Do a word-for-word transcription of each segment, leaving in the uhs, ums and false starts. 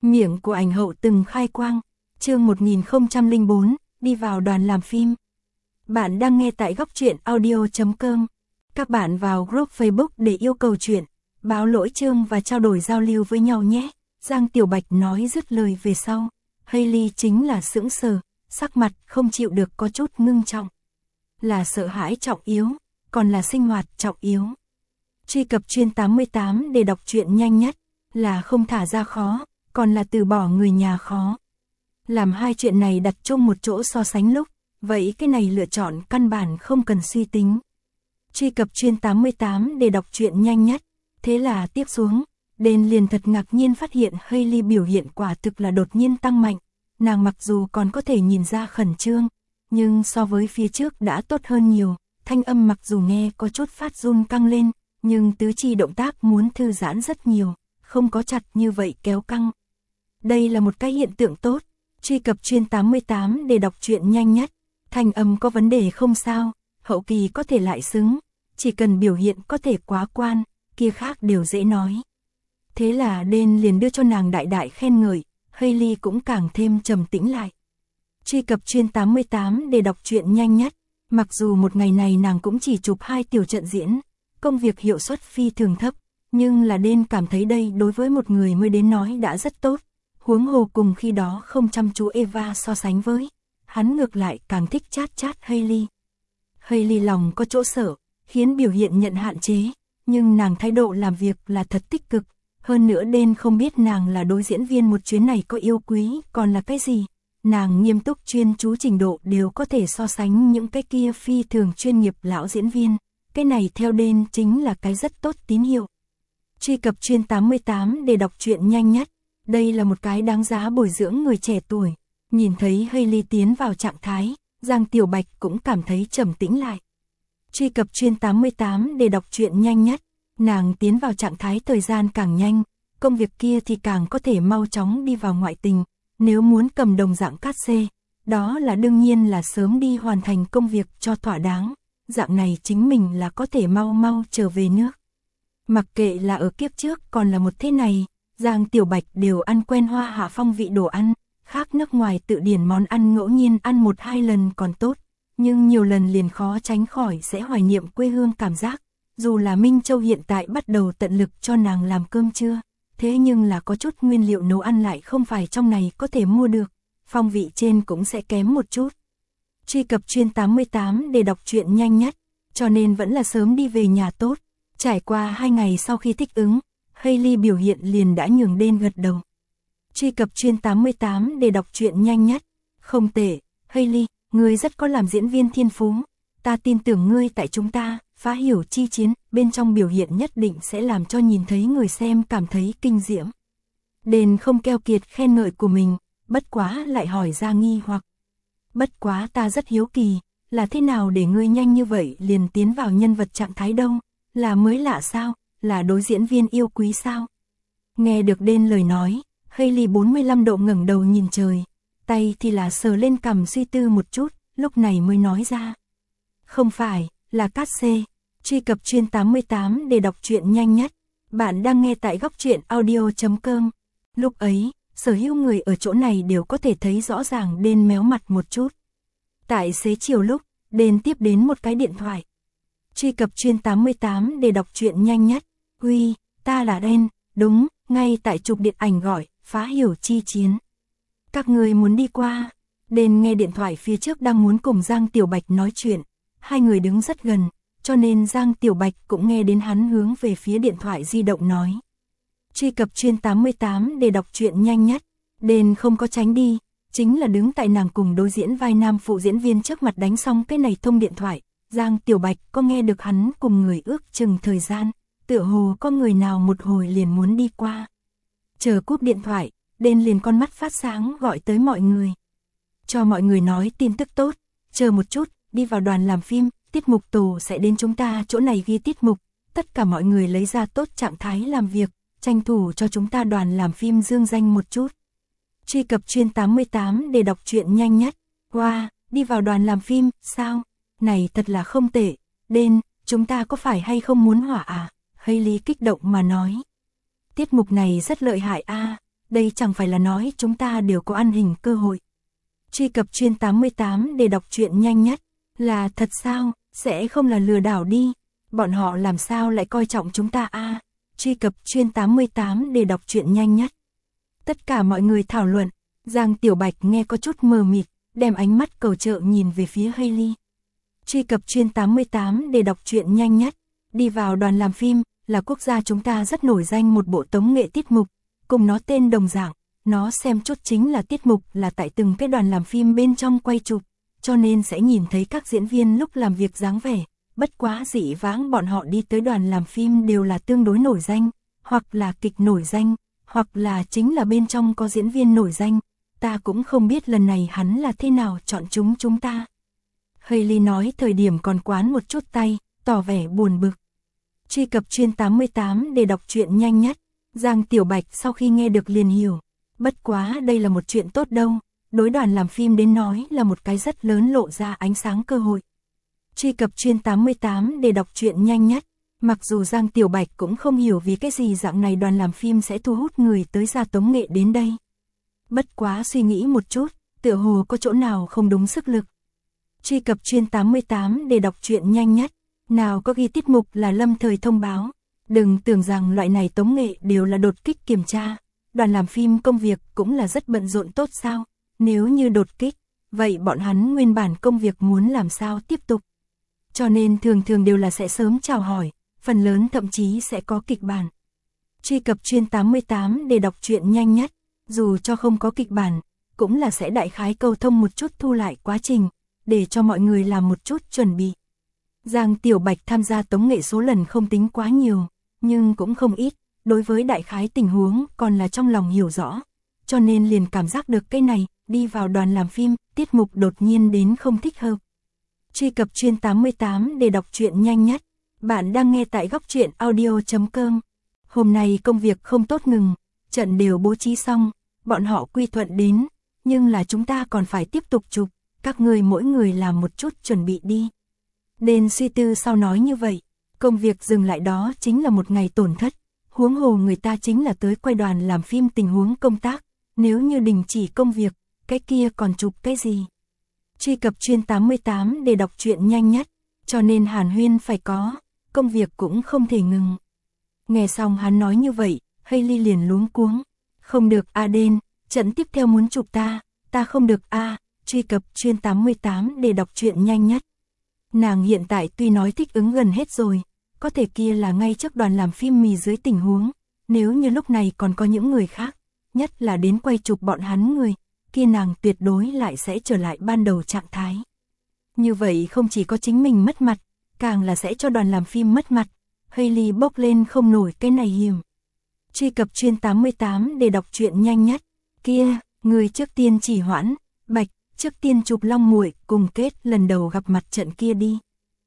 Miệng của ảnh hậu từng khai quang, chương một nghìn không trăm lẻ bốn, đi vào đoàn làm phim. Bạn đang nghe tại góc truyện audio chấm com. Các bạn vào group Facebook để yêu cầu chuyện, báo lỗi chương và trao đổi giao lưu với nhau nhé. Giang Tiểu Bạch nói dứt lời về sau. Hailey chính là sững sờ, sắc mặt không chịu được có chút ngưng trọng. Là sợ hãi trọng yếu, còn là sinh hoạt trọng yếu. Truy cập chuyên tám mươi tám để đọc truyện nhanh nhất, là không thả ra khó, còn là từ bỏ người nhà khó. Làm hai chuyện này đặt chung một chỗ so sánh lúc, vậy cái này lựa chọn căn bản không cần suy tính. Truy cập chuyên tám mươi tám để đọc truyện nhanh nhất, thế là tiếp xuống, Đền liền thật ngạc nhiên phát hiện Hailey biểu hiện quả thực là đột nhiên tăng mạnh. Nàng mặc dù còn có thể nhìn ra khẩn trương, nhưng so với phía trước đã tốt hơn nhiều, thanh âm mặc dù nghe có chút phát run căng lên, nhưng tứ chi động tác muốn thư giãn rất nhiều, không có chặt như vậy kéo căng. Đây là một cái hiện tượng tốt, truy cập chuyên tám mươi tám để đọc truyện nhanh nhất, thanh âm có vấn đề không sao, hậu kỳ có thể lại xứng, chỉ cần biểu hiện có thể quá quan, kia khác đều dễ nói. Thế là Đền liền đưa cho nàng đại đại khen ngợi, Hailey cũng càng thêm trầm tĩnh lại. Truy cập chuyên tám mươi tám để đọc truyện nhanh nhất, mặc dù một ngày này nàng cũng chỉ chụp hai tiểu trận diễn, công việc hiệu suất phi thường thấp, nhưng là Đền cảm thấy đây đối với một người mới đến nói đã rất tốt, huống hồ cùng khi đó không chăm chú Eva so sánh với, hắn ngược lại càng thích chát chát Hailey. Hailey lòng có chỗ sợ, khiến biểu hiện nhận hạn chế, nhưng nàng thái độ làm việc là thật tích cực, hơn nữa Đền không biết nàng là đối diễn viên một chuyến này có yêu quý, còn là cái gì. Nàng nghiêm túc chuyên chú trình độ đều có thể so sánh những cái kia phi thường chuyên nghiệp lão diễn viên, cái này theo Đền chính là cái rất tốt tín hiệu. Truy cập chuyên tám mươi tám để đọc truyện nhanh nhất, đây là một cái đáng giá bồi dưỡng người trẻ tuổi. Nhìn thấy Hailey tiến vào trạng thái, Giang Tiểu Bạch cũng cảm thấy trầm tĩnh lại. Truy cập chuyên tám mươi tám để đọc truyện nhanh nhất, nàng tiến vào trạng thái thời gian càng nhanh, công việc kia thì càng có thể mau chóng đi vào ngoại tình. Nếu muốn cầm đồng dạng cát xê, đó là đương nhiên là sớm đi hoàn thành công việc cho thỏa đáng, dạng này chính mình là có thể mau mau trở về nước. Mặc kệ là ở kiếp trước còn là một thế này, Giang Tiểu Bạch đều ăn quen hoa hạ phong vị đồ ăn, khác nước ngoài tự điển món ăn ngẫu nhiên ăn một hai lần còn tốt, nhưng nhiều lần liền khó tránh khỏi sẽ hoài niệm quê hương cảm giác, dù là Minh Châu hiện tại bắt đầu tận lực cho nàng làm cơm trưa. Thế nhưng là có chút nguyên liệu nấu ăn lại không phải trong này có thể mua được, phong vị trên cũng sẽ kém một chút. Truy cập chuyên tám mươi tám để đọc truyện nhanh nhất, cho nên vẫn là sớm đi về nhà tốt. Trải qua hai ngày sau khi thích ứng, Hailey biểu hiện liền đã nhường Đền gật đầu. Truy cập chuyên tám mươi tám để đọc truyện nhanh nhất, không tệ, Hailey, ngươi rất có làm diễn viên thiên phú, ta tin tưởng ngươi tại chúng ta. Phá hiểu chi chiến, bên trong biểu hiện nhất định sẽ làm cho nhìn thấy người xem cảm thấy kinh diễm. Đền không keo kiệt khen ngợi của mình, bất quá lại hỏi ra nghi hoặc. Bất quá ta rất hiếu kỳ, là thế nào để ngươi nhanh như vậy liền tiến vào nhân vật trạng thái đâu, là mới lạ sao, là đối diễn viên yêu quý sao? Nghe được Đền lời nói, Hailey bốn mươi lăm độ ngẩng đầu nhìn trời, tay thì là sờ lên cằm suy tư một chút, lúc này mới nói ra. Không phải, là cát xê. Truy cập chuyên tám mươi tám để đọc truyện nhanh nhất. Bạn đang nghe tại góc truyện audio chấm com. Lúc ấy, sở hữu người ở chỗ này đều có thể thấy rõ ràng Đền méo mặt một chút. Tại xế chiều lúc, Đền tiếp đến một cái điện thoại. Truy cập chuyên tám mươi tám để đọc truyện nhanh nhất. Uy, ta là Đền, đúng, ngay tại chụp điện ảnh gọi, phá hiểu chi chiến. Các người muốn đi qua. Đền nghe điện thoại phía trước đang muốn cùng Giang Tiểu Bạch nói chuyện. Hai người đứng rất gần, cho nên Giang Tiểu Bạch cũng nghe đến hắn hướng về phía điện thoại di động nói. Truy cập chuyên tám mươi tám để đọc truyện nhanh nhất, Đền không có tránh đi, chính là đứng tại nàng cùng đối diễn vai nam phụ diễn viên trước mặt đánh xong cái này thông điện thoại. Giang Tiểu Bạch có nghe được hắn cùng người ước chừng thời gian, tựa hồ có người nào một hồi liền muốn đi qua. Chờ cúp điện thoại, Đền liền con mắt phát sáng gọi tới mọi người. Cho mọi người nói tin tức tốt, chờ một chút. Đi vào đoàn làm phim, tiết mục tổ sẽ đến chúng ta chỗ này ghi tiết mục, tất cả mọi người lấy ra tốt trạng thái làm việc, tranh thủ cho chúng ta đoàn làm phim dương danh một chút. Truy cập chuyên tám mươi tám để đọc truyện nhanh nhất. Wow, đi vào đoàn làm phim, sao? Này thật là không tệ. Đền, chúng ta có phải hay không muốn hỏa à? Hailey kích động mà nói. Tiết mục này rất lợi hại a. đây chẳng phải là nói chúng ta đều có ăn hình cơ hội. Truy cập chuyên tám mươi tám để đọc truyện nhanh nhất. Là thật sao, sẽ không là lừa đảo đi. Bọn họ làm sao lại coi trọng chúng ta a? Truy cập chuyên tám mươi tám để đọc truyện nhanh nhất. Tất cả mọi người thảo luận. Giang Tiểu Bạch nghe có chút mờ mịt, đem ánh mắt cầu trợ nhìn về phía Hailey. Truy cập chuyên tám mươi tám để đọc truyện nhanh nhất. Đi vào đoàn làm phim, là quốc gia chúng ta rất nổi danh một bộ tống nghệ tiết mục, cùng nó tên đồng dạng, nó xem chút chính là tiết mục là tại từng cái đoàn làm phim bên trong quay chụp, cho nên sẽ nhìn thấy các diễn viên lúc làm việc dáng vẻ, bất quá dị vãng bọn họ đi tới đoàn làm phim đều là tương đối nổi danh, hoặc là kịch nổi danh, hoặc là chính là bên trong có diễn viên nổi danh, ta cũng không biết lần này hắn là thế nào chọn chúng chúng ta. Hailey nói thời điểm còn quán một chút tay, tỏ vẻ buồn bực. Truy cập chuyên tám mươi tám để đọc truyện nhanh nhất. Giang Tiểu Bạch sau khi nghe được liền hiểu. Bất quá đây là một chuyện tốt đâu, đối đoàn làm phim đến nói là một cái rất lớn lộ ra ánh sáng cơ hội. Truy cập chuyên tám mươi tám để đọc truyện nhanh nhất. Mặc dù Giang Tiểu Bạch cũng không hiểu vì cái gì dạng này đoàn làm phim sẽ thu hút người tới ra tống nghệ đến đây. Bất quá suy nghĩ một chút, tựa hồ có chỗ nào không đúng sức lực. Truy cập chuyên tám mươi tám để đọc truyện nhanh nhất. Nào có ghi tiết mục là lâm thời thông báo. Đừng tưởng rằng loại này tống nghệ đều là đột kích kiểm tra. Đoàn làm phim công việc cũng là rất bận rộn tốt sao. Nếu như đột kích, vậy bọn hắn nguyên bản công việc muốn làm sao tiếp tục. Cho nên thường thường đều là sẽ sớm chào hỏi, phần lớn thậm chí sẽ có kịch bản. Truy cập chuyên tám mươi tám để đọc truyện nhanh nhất. Dù cho không có kịch bản, cũng là sẽ đại khái câu thông một chút thu lại quá trình, để cho mọi người làm một chút chuẩn bị. Giang Tiểu Bạch tham gia tống nghệ số lần không tính quá nhiều, nhưng cũng không ít, đối với đại khái tình huống còn là trong lòng hiểu rõ, cho nên liền cảm giác được cái này, đi vào đoàn làm phim, tiết mục đột nhiên đến không thích hợp. Truy cập chuyên tám mươi tám để đọc truyện nhanh nhất. Bạn đang nghe tại góc truyện audio chấm com. Hôm nay công việc không tốt ngừng, trận đều bố trí xong, bọn họ quy thuận đến, nhưng là chúng ta còn phải tiếp tục chụp, các người mỗi người làm một chút chuẩn bị đi. Đền suy tư sau nói như vậy, công việc dừng lại đó chính là một ngày tổn thất, huống hồ người ta chính là tới quay đoàn làm phim tình huống công tác, nếu như đình chỉ công việc, cái kia còn chụp cái gì. Truy cập chuyên tám mươi tám để đọc truyện nhanh nhất, cho nên Hàn Huyên phải có, công việc cũng không thể ngừng. Nghe xong hắn nói như vậy, Hailey liền luống cuống, không được a đen, trận tiếp theo muốn chụp ta, ta không được a. Truy cập chuyên tám mươi tám để đọc truyện nhanh nhất. Nàng hiện tại tuy nói thích ứng gần hết rồi, có thể kia là ngay trước đoàn làm phim mì dưới tình huống, nếu như lúc này còn có những người khác, nhất là đến quay chụp bọn hắn người, kia nàng tuyệt đối lại sẽ trở lại ban đầu trạng thái. Như vậy không chỉ có chính mình mất mặt, càng là sẽ cho đoàn làm phim mất mặt. Hailey bốc lên không nổi cái này hiểm. Truy cập chuyên tám mươi tám để đọc truyện nhanh nhất. Kia, người trước tiên chỉ hoãn, Bạch, trước tiên chụp Long Muội cùng kết lần đầu gặp mặt trận kia đi.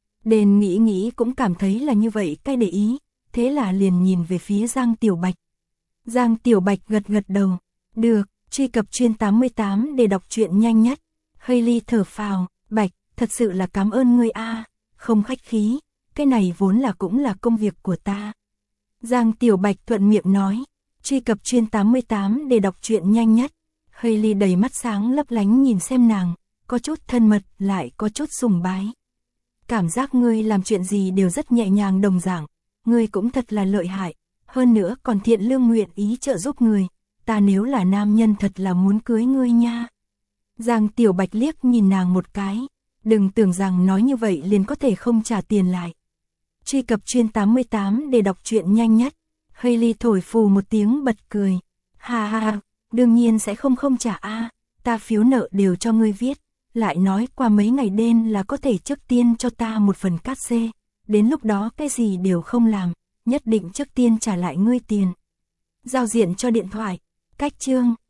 Đền nghĩ nghĩ cũng cảm thấy là như vậy cái để ý, thế là liền nhìn về phía Giang Tiểu Bạch. Giang Tiểu Bạch gật gật đầu, được, truy cập chuyên tám mươi tám để đọc truyện nhanh nhất. Hailey thở phào, Bạch, thật sự là cảm ơn ngươi a, không khách khí, cái này vốn là cũng là công việc của ta. Giang Tiểu Bạch thuận miệng nói, truy cập chuyên tám mươi tám để đọc truyện nhanh nhất. Hailey đầy mắt sáng lấp lánh nhìn xem nàng, có chút thân mật lại có chút sùng bái. Cảm giác ngươi làm chuyện gì đều rất nhẹ nhàng đồng dạng, ngươi cũng thật là lợi hại, hơn nữa còn thiện lương nguyện ý trợ giúp người, ta nếu là nam nhân thật là muốn cưới ngươi nha. Giang Tiểu Bạch liếc nhìn nàng một cái, đừng tưởng rằng nói như vậy liền có thể không trả tiền lại. Truy cập chuyên tám mươi tám để đọc truyện nhanh nhất. Hailey thổi phù một tiếng bật cười, ha ha ha, đương nhiên sẽ không không trả a, ta phiếu nợ đều cho ngươi viết, lại nói qua mấy ngày đêm là có thể trước tiên cho ta một phần cát xê, đến lúc đó cái gì đều không làm, nhất định trước tiên trả lại ngươi tiền. Giao diện cho điện thoại, cách chương.